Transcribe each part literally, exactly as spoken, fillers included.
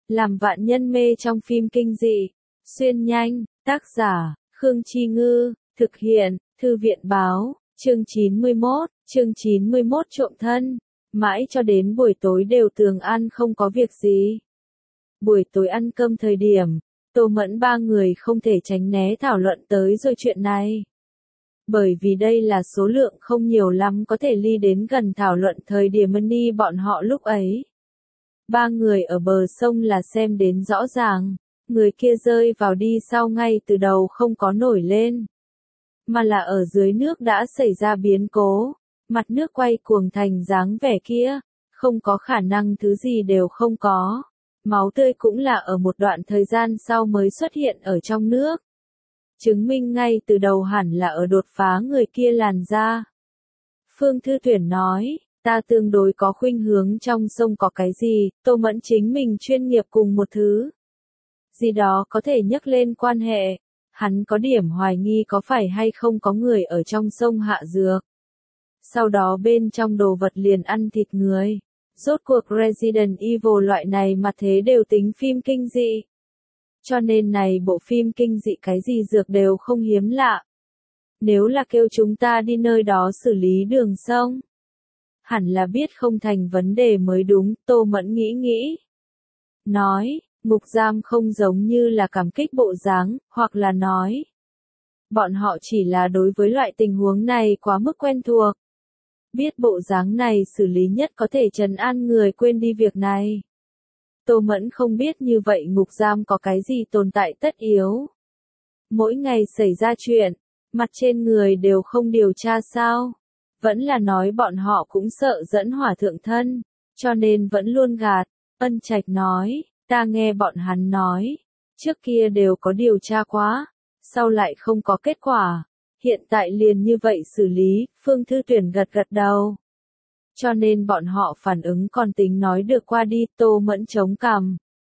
Làm vạn nhân mê trong phim kinh dị. Xuyên nhanh, tác giả, Khương Chi Ngư, thực hiện, Thư viện báo, chương chín mươi mốt, chương chín mươi mốt trộm thân. Mãi cho đến buổi tối đều Tường An không có việc gì. Buổi tối ăn cơm thời điểm, Tô Mẫn ba người không thể tránh né thảo luận tới rồi chuyện này. Bởi vì đây là số lượng không nhiều lắm có thể ly đến gần thảo luận thời điểm Money bọn họ lúc ấy. Ba người ở bờ sông là xem đến rõ ràng, người kia rơi vào đi sau ngay từ đầu không có nổi lên. Mà là ở dưới nước đã xảy ra biến cố, mặt nước quay cuồng thành dáng vẻ kia, không có khả năng thứ gì đều không có. Máu tươi cũng là ở một đoạn thời gian sau mới xuất hiện ở trong nước. Chứng minh ngay từ đầu hẳn là ở đột phá người kia làn da. Phương Thư Tuyển nói, ta tương đối có khuynh hướng trong sông có cái gì, Tô Mẫn chính mình chuyên nghiệp cùng một thứ. Gì đó có thể nhắc lên quan hệ. Hắn có điểm hoài nghi có phải hay không có người ở trong sông hạ dược. Sau đó bên trong đồ vật liền ăn thịt người. Rốt cuộc Resident Evil loại này mà thế đều tính phim kinh dị. Cho nên này bộ phim kinh dị cái gì dược đều không hiếm lạ. Nếu là kêu chúng ta đi nơi đó xử lý đường sông, hẳn là biết không thành vấn đề mới đúng, Tô Mẫn nghĩ nghĩ. Nói, ngục giam không giống như là cảm kích bộ dáng, hoặc là nói. Bọn họ chỉ là đối với loại tình huống này quá mức quen thuộc. Biết bộ dáng này xử lý nhất có thể trấn an người quên đi việc này. Tô Mẫn không biết như vậy ngục giam có cái gì tồn tại tất yếu. Mỗi ngày xảy ra chuyện, mặt trên người đều không điều tra sao. Vẫn là nói bọn họ cũng sợ dẫn hỏa thượng thân, cho nên vẫn luôn gạt. Ân Trạch nói, ta nghe bọn hắn nói, trước kia đều có điều tra quá, sau lại không có kết quả. Hiện tại liền như vậy xử lý, Phương Thư Tuyển gật gật đầu. Cho nên bọn họ phản ứng còn tính nói được qua đi, Tô Mẫn chống cằm.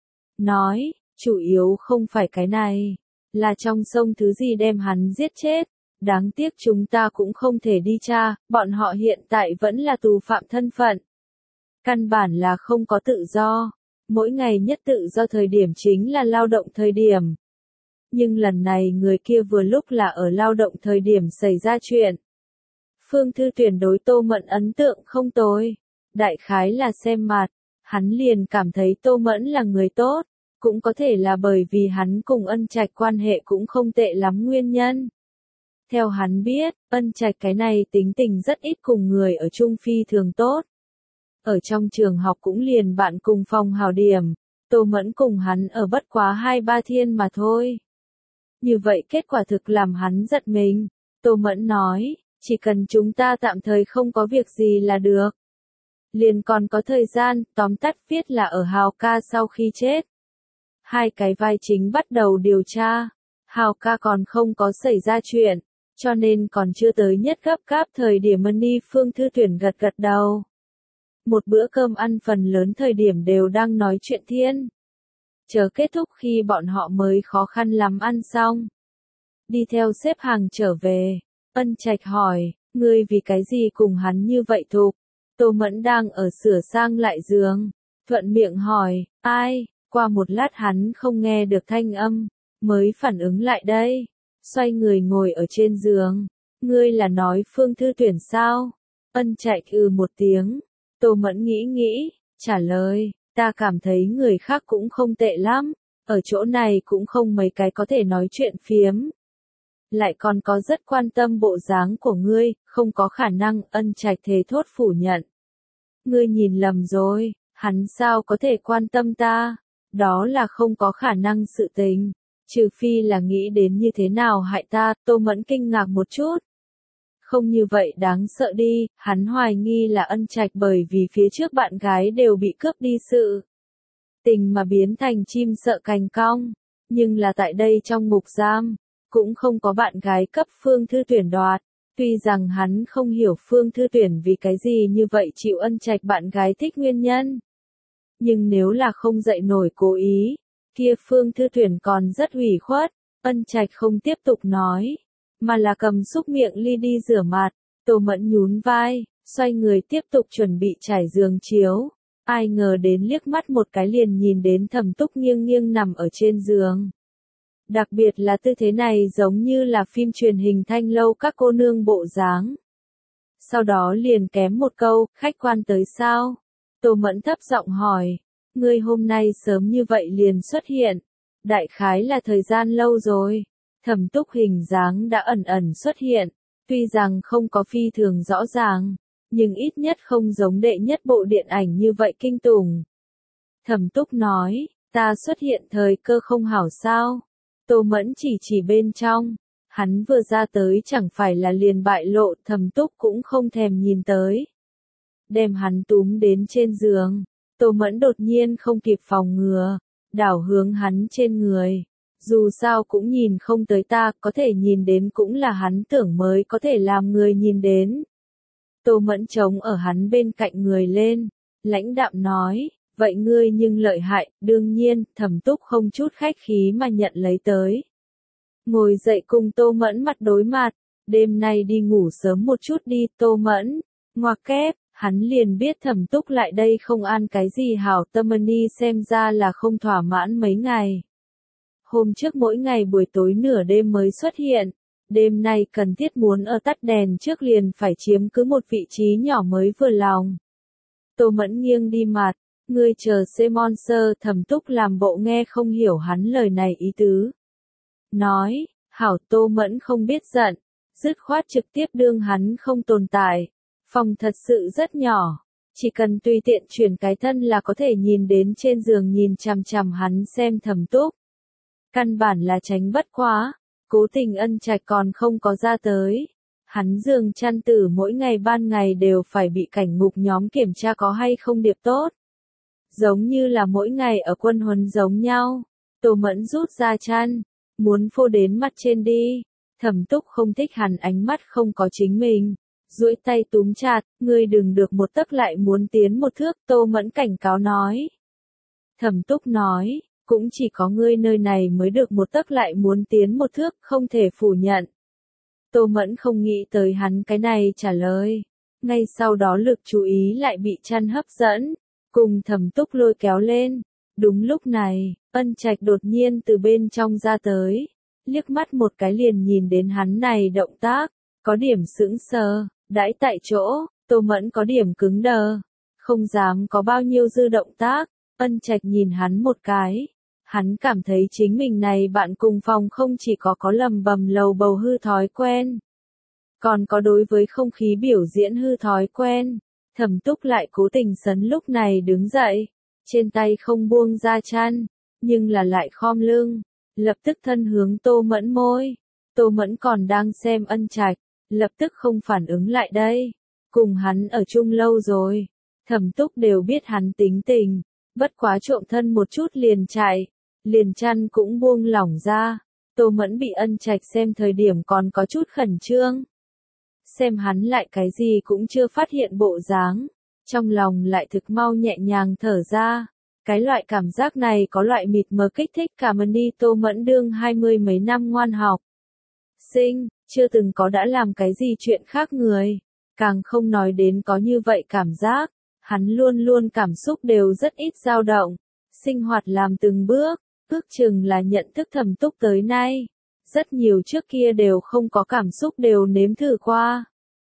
Nói, chủ yếu không phải cái này, là trong sông thứ gì đem hắn giết chết. Đáng tiếc chúng ta cũng không thể đi tra, bọn họ hiện tại vẫn là tù phạm thân phận. Căn bản là không có tự do, mỗi ngày nhất tự do thời điểm chính là lao động thời điểm. Nhưng lần này người kia vừa lúc là ở lao động thời điểm xảy ra chuyện. Phương Thư Tuyển đối Tô Mẫn ấn tượng không tồi. Đại khái là xem mặt, hắn liền cảm thấy Tô Mẫn là người tốt, cũng có thể là bởi vì hắn cùng Ân Trạch quan hệ cũng không tệ lắm nguyên nhân. Theo hắn biết, Ân Trạch cái này tính tình rất ít cùng người ở chung phi thường tốt. Ở trong trường học cũng liền bạn cùng phòng hào điểm, Tô Mẫn cùng hắn ở bất quá hai ba thiên mà thôi. Như vậy kết quả thực làm hắn giật mình. Tô Mẫn nói, chỉ cần chúng ta tạm thời không có việc gì là được. Liền còn có thời gian, tóm tắt viết là ở Hào ca sau khi chết. Hai cái vai chính bắt đầu điều tra. Hào ca còn không có xảy ra chuyện, cho nên còn chưa tới nhất gấp gáp thời điểm Money. Phương Thư Tuyển gật gật đầu. Một bữa cơm ăn phần lớn thời điểm đều đang nói chuyện thiên. Chờ kết thúc khi bọn họ mới khó khăn lắm ăn xong. Đi theo xếp hàng trở về, Ân Trạch hỏi, ngươi vì cái gì cùng hắn như vậy thục? Tô Mẫn đang ở sửa sang lại giường, thuận miệng hỏi, ai? Qua một lát hắn không nghe được thanh âm, mới phản ứng lại đây. Xoay người ngồi ở trên giường, ngươi là nói Phương Thư Tuyển sao? Ân Trạch ừ một tiếng, Tô Mẫn nghĩ nghĩ, trả lời. Ta cảm thấy người khác cũng không tệ lắm, ở chỗ này cũng không mấy cái có thể nói chuyện phiếm. Lại còn có rất quan tâm bộ dáng của ngươi, không có khả năng. Ân Trạch thề thốt phủ nhận. Ngươi nhìn lầm rồi, hắn sao có thể quan tâm ta, đó là không có khả năng sự tình, trừ phi là nghĩ đến như thế nào hại ta. Tô Mẫn kinh ngạc một chút. Không như vậy đáng sợ đi, hắn hoài nghi là Ân Trạch bởi vì phía trước bạn gái đều bị cướp đi sự tình mà biến thành chim sợ cành cong, nhưng là tại đây trong ngục giam, cũng không có bạn gái cấp Phương Thư Tuyển đoạt. Tuy rằng hắn không hiểu Phương Thư Tuyển vì cái gì như vậy chịu Ân Trạch bạn gái thích nguyên nhân. Nhưng nếu là không dậy nổi cố ý, kia Phương Thư Tuyển còn rất ủy khuất. Ân Trạch không tiếp tục nói, mà là cầm xúc miệng ly đi rửa mặt. Tô Mẫn nhún vai, xoay người tiếp tục chuẩn bị trải giường chiếu. Ai ngờ đến liếc mắt một cái liền nhìn đến Thẩm Túc nghiêng nghiêng nằm ở trên giường. Đặc biệt là tư thế này giống như là phim truyền hình thanh lâu các cô nương bộ dáng. Sau đó liền kém một câu, khách quan tới sao? Tô Mẫn thấp giọng hỏi, ngươi hôm nay sớm như vậy liền xuất hiện, đại khái là thời gian lâu rồi. Thẩm Túc hình dáng đã ẩn ẩn xuất hiện, tuy rằng không có phi thường rõ ràng, nhưng ít nhất không giống đệ nhất bộ điện ảnh như vậy kinh tủng. Thẩm Túc nói, ta xuất hiện thời cơ không hảo sao? Tô Mẫn chỉ chỉ bên trong, hắn vừa ra tới chẳng phải là liền bại lộ, Thẩm Túc cũng không thèm nhìn tới. Đem hắn túm đến trên giường, Tô Mẫn đột nhiên không kịp phòng ngừa, đảo hướng hắn trên người. Dù sao cũng nhìn không tới ta, có thể nhìn đến cũng là hắn tưởng mới có thể làm người nhìn đến. Tô Mẫn chống ở hắn bên cạnh người lên, lãnh đạm nói, vậy ngươi nhưng lợi hại, đương nhiên, Thẩm Túc không chút khách khí mà nhận lấy tới. Ngồi dậy cùng Tô Mẫn mặt đối mặt, đêm nay đi ngủ sớm một chút đi, Tô Mẫn, ngoặc kép, hắn liền biết Thẩm Túc lại đây không ăn cái gì hảo, tâm ni xem ra là không thỏa mãn mấy ngày. Hôm trước mỗi ngày buổi tối nửa đêm mới xuất hiện, đêm nay cần thiết muốn ở tắt đèn trước liền phải chiếm cứ một vị trí nhỏ mới vừa lòng. Tô Mẫn nghiêng đi mặt, ngươi chờ xem monster, Thẩm Túc làm bộ nghe không hiểu hắn lời này ý tứ. Nói, hảo, Tô Mẫn không biết giận, dứt khoát trực tiếp đương hắn không tồn tại. Phòng thật sự rất nhỏ, chỉ cần tùy tiện chuyển cái thân là có thể nhìn đến trên giường nhìn chằm chằm hắn xem Thẩm Túc. Căn bản là tránh bất quá, cố tình Ân Trạch còn không có ra tới. Hắn giường chăn tử mỗi ngày ban ngày đều phải bị cảnh ngục nhóm kiểm tra có hay không điệp tốt. Giống như là mỗi ngày ở quân huấn giống nhau. Tô Mẫn rút ra chăn, muốn phô đến mặt trên đi. Thẩm Túc không thích hắn ánh mắt không có chính mình. Duỗi tay túm chặt, ngươi đừng được một tấc lại muốn tiến một thước, Tô Mẫn cảnh cáo nói. Thẩm Túc nói, cũng chỉ có ngươi nơi này mới được một tấc lại muốn tiến một thước, không thể phủ nhận. Tô Mẫn không nghĩ tới hắn cái này trả lời. Ngay sau đó lực chú ý lại bị chăn hấp dẫn, cùng Thẩm Túc lôi kéo lên. Đúng lúc này, Ân Trạch đột nhiên từ bên trong ra tới, liếc mắt một cái liền nhìn đến hắn này động tác, có điểm sững sờ, đãi tại chỗ, Tô Mẫn có điểm cứng đờ, không dám có bao nhiêu dư động tác. Ân Trạch nhìn hắn một cái, hắn cảm thấy chính mình này bạn cùng phòng không chỉ có có lầm bầm lầu bầu hư thói quen, còn có đối với không khí biểu diễn hư thói quen. Thẩm Túc lại cố tình sấn lúc này đứng dậy, trên tay không buông ra chăn, nhưng là lại khom lưng, lập tức thân hướng Tô Mẫn môi. Tô Mẫn còn đang xem Ân Trạch, lập tức không phản ứng lại đây. Cùng hắn ở chung lâu rồi, Thẩm Túc đều biết hắn tính tình, bất quá trộm thân một chút liền chạy, liền chăn cũng buông lỏng ra. Tô Mẫn bị Ân Trạch xem thời điểm còn có chút khẩn trương. Xem hắn lại cái gì cũng chưa phát hiện bộ dáng, trong lòng lại thực mau nhẹ nhàng thở ra. Cái loại cảm giác này có loại mịt mờ kích thích cảm ơn đi. Tô Mẫn đương hai mươi mấy năm ngoan học sinh, chưa từng có đã làm cái gì chuyện khác người, càng không nói đến có như vậy cảm giác. Hắn luôn luôn cảm xúc đều rất ít dao động, sinh hoạt làm từng bước, ước chừng là nhận thức Thẩm Túc tới nay. Rất nhiều trước kia đều không có cảm xúc đều nếm thử qua.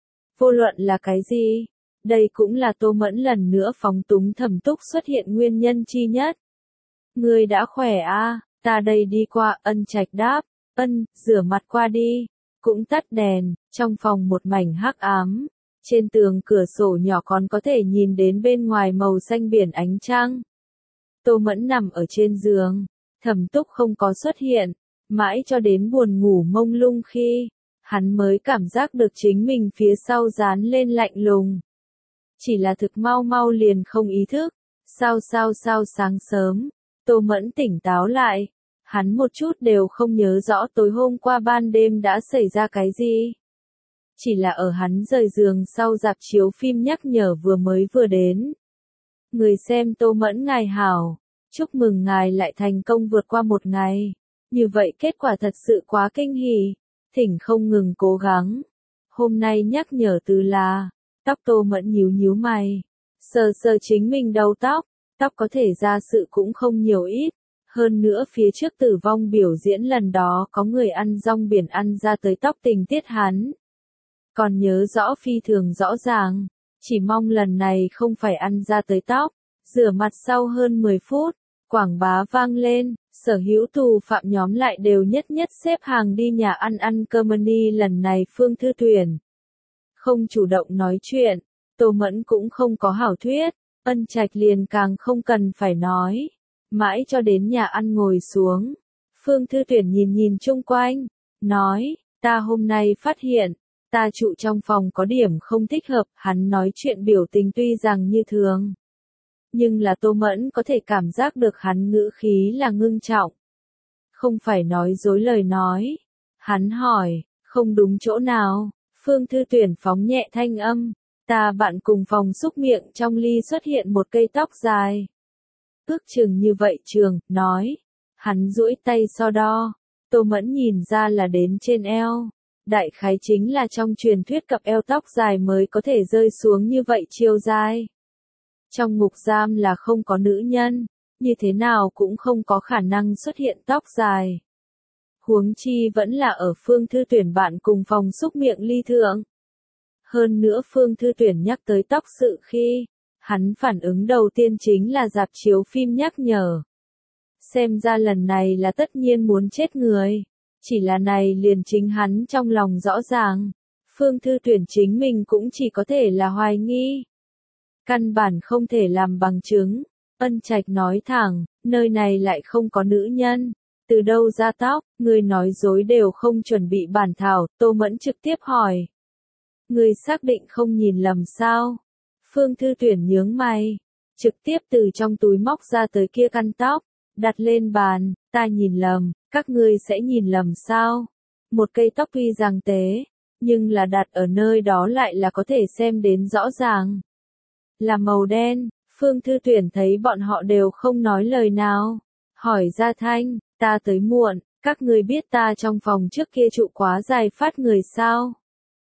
Vô luận là cái gì, đây cũng là Tô Mẫn lần nữa phóng túng Thẩm Túc xuất hiện nguyên nhân chi nhất. Ngươi đã khỏe a, ta đây đi qua. Ân Trạch đáp, ân, rửa mặt qua đi, cũng tắt đèn, trong phòng một mảnh hắc ám. Trên tường cửa sổ nhỏ còn có thể nhìn đến bên ngoài màu xanh biển ánh trăng. Tô Mẫn nằm ở trên giường, Thẩm Túc không có xuất hiện, mãi cho đến buồn ngủ mông lung khi, hắn mới cảm giác được chính mình phía sau dán lên lạnh lùng. Chỉ là thực mau mau liền không ý thức, sao sao sao sáng sớm, Tô Mẫn tỉnh táo lại, hắn một chút đều không nhớ rõ tối hôm qua ban đêm đã xảy ra cái gì. Chỉ là ở hắn rời giường sau rạp chiếu phim nhắc nhở vừa mới vừa đến. Người xem Tô Mẫn ngài hảo, chúc mừng ngài lại thành công vượt qua một ngày. Như vậy kết quả thật sự quá kinh hỉ, thỉnh không ngừng cố gắng. Hôm nay nhắc nhở từ là, tóc Tô Mẫn nhíu nhíu mày, Sờ sờ chính mình đầu tóc, tóc có thể ra sự cũng không nhiều ít. Hơn nữa phía trước tử vong biểu diễn lần đó có người ăn rong biển ăn ra tới tóc tình tiết hắn. Còn nhớ rõ phi thường rõ ràng, chỉ mong lần này không phải ăn ra tới tóc. Rửa mặt sau hơn mười phút, quảng bá vang lên, sở hữu tù phạm nhóm lại đều nhất nhất xếp hàng đi nhà ăn ăn cơm đi. Lần này Phương Thư Tuyển không chủ động nói chuyện, Tô Mẫn cũng không có hảo thuyết, Ân Trạch liền càng không cần phải nói. Mãi cho đến nhà ăn ngồi xuống, Phương Thư Tuyển nhìn nhìn chung quanh, nói, ta hôm nay phát hiện, ta trụ trong phòng có điểm không thích hợp. Hắn nói chuyện biểu tình tuy rằng như thường, nhưng là Tô Mẫn có thể cảm giác được hắn ngữ khí là ngưng trọng. Không phải nói dối lời nói. Hắn hỏi, không đúng chỗ nào? Phương Thư Tuyển phóng nhẹ thanh âm, ta bạn cùng phòng xúc miệng trong ly xuất hiện một cây tóc dài. Ước chừng như vậy trường, nói. Hắn duỗi tay so đo. Tô Mẫn nhìn ra là đến trên eo. Đại khái chính là trong truyền thuyết cặp eo tóc dài mới có thể rơi xuống như vậy chiều dài. Trong ngục giam là không có nữ nhân, như thế nào cũng không có khả năng xuất hiện tóc dài. Huống chi vẫn là ở Phương Thư Tuyển bạn cùng phòng xúc miệng ly thượng. Hơn nữa Phương Thư Tuyển nhắc tới tóc sự khi, hắn phản ứng đầu tiên chính là rạp chiếu phim nhắc nhở. Xem ra lần này là tất nhiên muốn chết người. Chỉ là này liền chính hắn trong lòng rõ ràng. Phương Thư Tuyển chính mình cũng chỉ có thể là hoài nghi. Căn bản không thể làm bằng chứng. Ân Trạch nói thẳng, nơi này lại không có nữ nhân. Từ đâu ra tóc, người nói dối đều không chuẩn bị bản thảo. Tô Mẫn trực tiếp hỏi. Người xác định không nhìn lầm sao? Phương Thư Tuyển nhướng mày. Trực tiếp từ trong túi móc ra tới kia căn tóc. Đặt lên bàn, ta nhìn lầm, các ngươi sẽ nhìn lầm sao? Một cây tóc tuy rằng tế, nhưng là đặt ở nơi đó lại là có thể xem đến rõ ràng. Là màu đen. Phương Thư Tuyển thấy bọn họ đều không nói lời nào. Hỏi ra thanh, ta tới muộn, các ngươi biết ta trong phòng trước kia trụ quá dài phát người sao?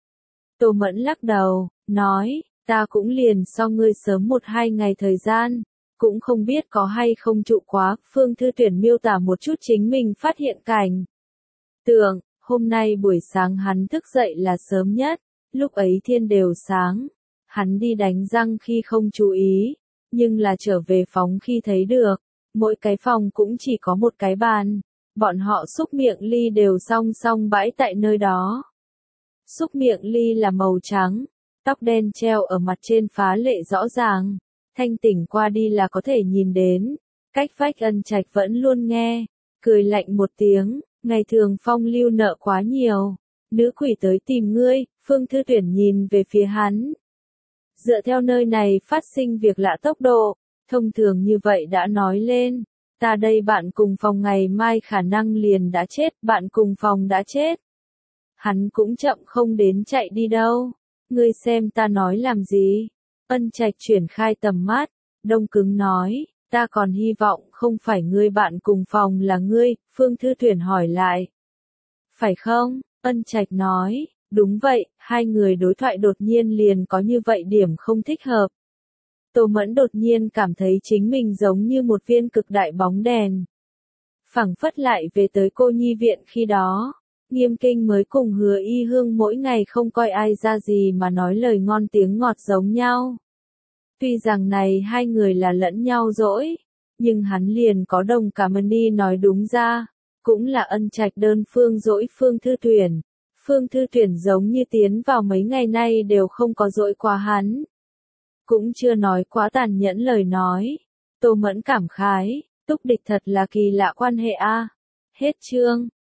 Tô Mẫn lắc đầu, nói, ta cũng liền so ngươi sớm một hai ngày thời gian, cũng không biết có hay không trụ quá. Phương Thư Tuyển miêu tả một chút chính mình phát hiện cảnh. Tưởng, hôm nay buổi sáng hắn thức dậy là sớm nhất, lúc ấy thiên đều sáng. Hắn đi đánh răng khi không chú ý, nhưng là trở về phòng khi thấy được, mỗi cái phòng cũng chỉ có một cái bàn, bọn họ xúc miệng ly đều song song bãi tại nơi đó. Xúc miệng ly là màu trắng, tóc đen treo ở mặt trên phá lệ rõ ràng, thanh tỉnh qua đi là có thể nhìn đến. Cách vách Ân Trạch vẫn luôn nghe, cười lạnh một tiếng, ngày thường phong lưu nợ quá nhiều, nữ quỷ tới tìm ngươi. Phương Thư Tuyển nhìn về phía hắn. Dựa theo nơi này phát sinh việc lạ tốc độ, thông thường như vậy đã nói lên, ta đây bạn cùng phòng ngày mai khả năng liền đã chết. Bạn cùng phòng đã chết. Hắn cũng chậm không đến chạy đi đâu. Ngươi xem ta nói làm gì? Ân Trạch chuyển khai tầm mắt, đông cứng nói, ta còn hy vọng không phải ngươi bạn cùng phòng là ngươi. Phương Thư Tuyển hỏi lại. Phải không? Ân Trạch nói, đúng vậy. Hai người đối thoại đột nhiên liền có như vậy điểm không thích hợp. Tô Mẫn đột nhiên cảm thấy chính mình giống như một viên cực đại bóng đèn. Phẳng phất lại về tới cô nhi viện khi đó. Nghiêm Kinh mới cùng Hứa Y Hương mỗi ngày không coi ai ra gì mà nói lời ngon tiếng ngọt giống nhau. Tuy rằng này hai người là lẫn nhau dỗi, nhưng hắn liền có đồng cảm ơn đi nói đúng ra. Cũng là Ân Trạch đơn phương dỗi Phương Thư Tuyển. Phương Thư Tuyển giống như tiến vào mấy ngày nay đều không có dỗi qua hắn. Cũng chưa nói quá tàn nhẫn lời nói. Tô Mẫn cảm khái, túc địch thật là kỳ lạ quan hệ a. Hết chương.